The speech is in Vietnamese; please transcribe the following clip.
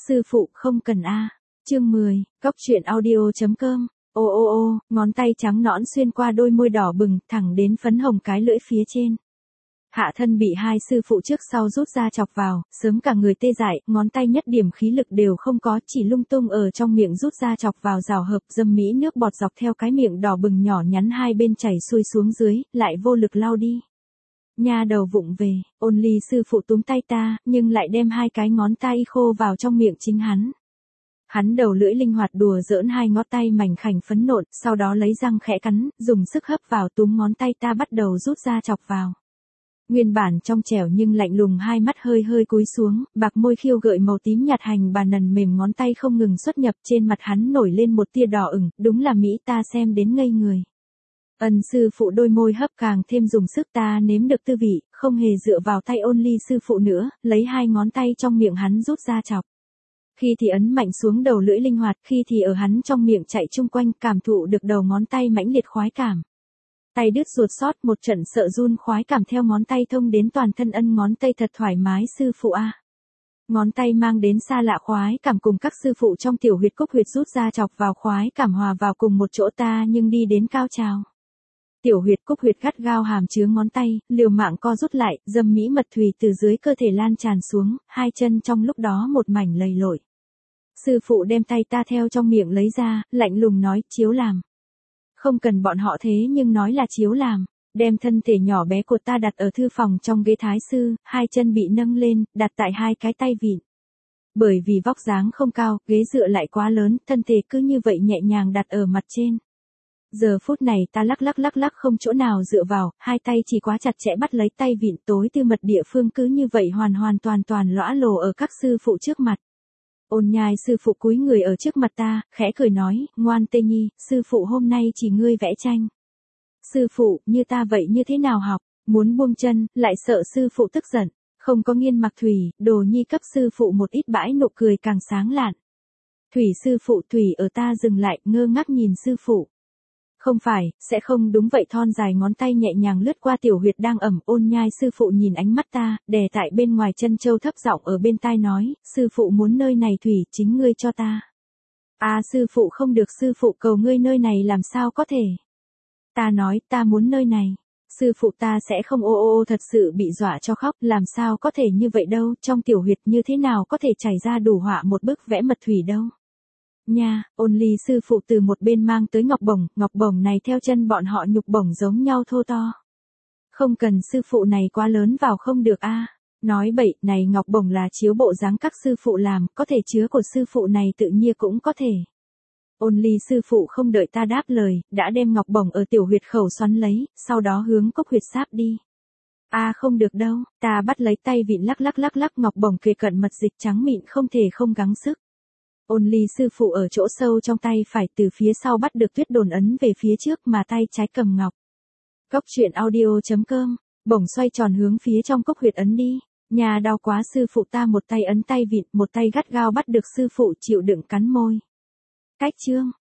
Sư phụ không cần a. Chương 10, Cóc truyện audio.com. Ô ô ô, ngón tay trắng nõn xuyên qua đôi môi đỏ bừng, thẳng đến phấn hồng cái lưỡi phía trên. Hạ thân bị hai sư phụ trước sau rút ra chọc vào, sớm cả người tê dại, ngón tay nhất điểm khí lực đều không có, chỉ lung tung ở trong miệng rút ra chọc vào rào hợp, dâm mỹ nước bọt dọc theo cái miệng đỏ bừng nhỏ nhắn hai bên chảy xuôi xuống dưới, lại vô lực lau đi. Nha đầu vụng về, ôn ly sư phụ túm tay ta, nhưng lại đem hai cái ngón tay khô vào trong miệng chính hắn. Hắn đầu lưỡi linh hoạt đùa giỡn hai ngón tay mảnh khảnh phấn nộn, sau đó lấy răng khẽ cắn, dùng sức hấp vào túm ngón tay ta bắt đầu rút ra chọc vào. Nguyên bản trong trẻo nhưng lạnh lùng hai mắt hơi hơi cúi xuống, bạc môi khiêu gợi màu tím nhạt hành bà nần mềm ngón tay không ngừng xuất nhập trên mặt hắn nổi lên một tia đỏ ửng, đúng là Mỹ ta xem đến ngây người. Ân sư phụ đôi môi hấp càng thêm dùng sức ta nếm được tư vị, không hề dựa vào tay ôn ly sư phụ nữa, lấy hai ngón tay trong miệng hắn rút ra chọc. Khi thì ấn mạnh xuống đầu lưỡi linh hoạt, khi thì ở hắn trong miệng chạy chung quanh cảm thụ được đầu ngón tay mãnh liệt khoái cảm. Tay đứt ruột sót một trận sợ run khoái cảm theo ngón tay thông đến toàn thân ân ngón tay thật thoải mái sư phụ a. Ngón tay mang đến xa lạ khoái cảm cùng các sư phụ trong tiểu huyệt cúc huyệt rút ra chọc vào khoái cảm hòa vào cùng một chỗ ta nhưng đi đến cao trào. Tiểu huyệt cúc huyệt gắt gao hàm chứa ngón tay, liều mạng co rút lại, dâm mỹ mật thủy từ dưới cơ thể lan tràn xuống, hai chân trong lúc đó một mảnh lầy lội. Sư phụ đem tay ta theo trong miệng lấy ra, lạnh lùng nói, chiếu làm. Không cần bọn họ thế nhưng nói là chiếu làm, đem thân thể nhỏ bé của ta đặt ở thư phòng trong ghế thái sư, hai chân bị nâng lên, đặt tại hai cái tay vịn. Bởi vì vóc dáng không cao, ghế dựa lại quá lớn, thân thể cứ như vậy nhẹ nhàng đặt ở mặt trên. Giờ phút này ta lắc lắc không chỗ nào dựa vào, hai tay chỉ quá chặt chẽ bắt lấy tay vịn tối tư mật địa phương cứ như vậy hoàn toàn lõa lồ ở các sư phụ trước mặt. Ôn nhai sư phụ cúi người ở trước mặt ta, khẽ cười nói, ngoan tê nhi, sư phụ hôm nay chỉ ngươi vẽ tranh. Sư phụ, như ta vậy như thế nào học, muốn buông chân, lại sợ sư phụ tức giận, không có nghiên mặc thủy, đồ nhi cấp sư phụ một ít bãi nụ cười càng sáng lạn. Thủy sư phụ thủy ở ta dừng lại, ngơ ngác nhìn sư phụ. Không phải, sẽ không đúng vậy thon dài ngón tay nhẹ nhàng lướt qua tiểu huyệt đang ẩm ôn nhai sư phụ nhìn ánh mắt ta, đè tại bên ngoài chân châu thấp giọng ở bên tai nói, sư phụ muốn nơi này thủy chính ngươi cho ta. À sư phụ không được sư phụ cầu ngươi nơi này làm sao có thể. Ta nói ta muốn nơi này. Sư phụ ta sẽ không ô thật sự bị dọa cho khóc làm sao có thể như vậy đâu trong tiểu huyệt như thế nào có thể chảy ra đủ họa một bức vẽ mật thủy đâu. Nha, ôn ly sư phụ từ một bên mang tới ngọc bổng này theo chân bọn họ nhục bổng giống nhau thô to. Không cần sư phụ này quá lớn vào không được a. Nói bậy, này ngọc bổng là chiếu bộ dáng các sư phụ làm, có thể chứa của sư phụ này tự nhiên cũng có thể. Ôn ly sư phụ không đợi ta đáp lời, đã đem ngọc bổng ở tiểu huyệt khẩu xoắn lấy, sau đó hướng cốc huyệt sáp đi. A không được đâu, ta bắt lấy tay vịn lắc ngọc bổng kề cận mật dịch trắng mịn không thể không gắng sức. Ôn ly sư phụ ở chỗ sâu trong tay phải từ phía sau bắt được tuyết đồn ấn về phía trước mà tay trái cầm ngọc. Cóc truyện audio.com, bổng xoay tròn hướng phía trong cốc huyệt ấn đi. Nhà đau quá sư phụ ta một tay ấn tay vịn, một tay gắt gao bắt được sư phụ chịu đựng cắn môi. Cách chương.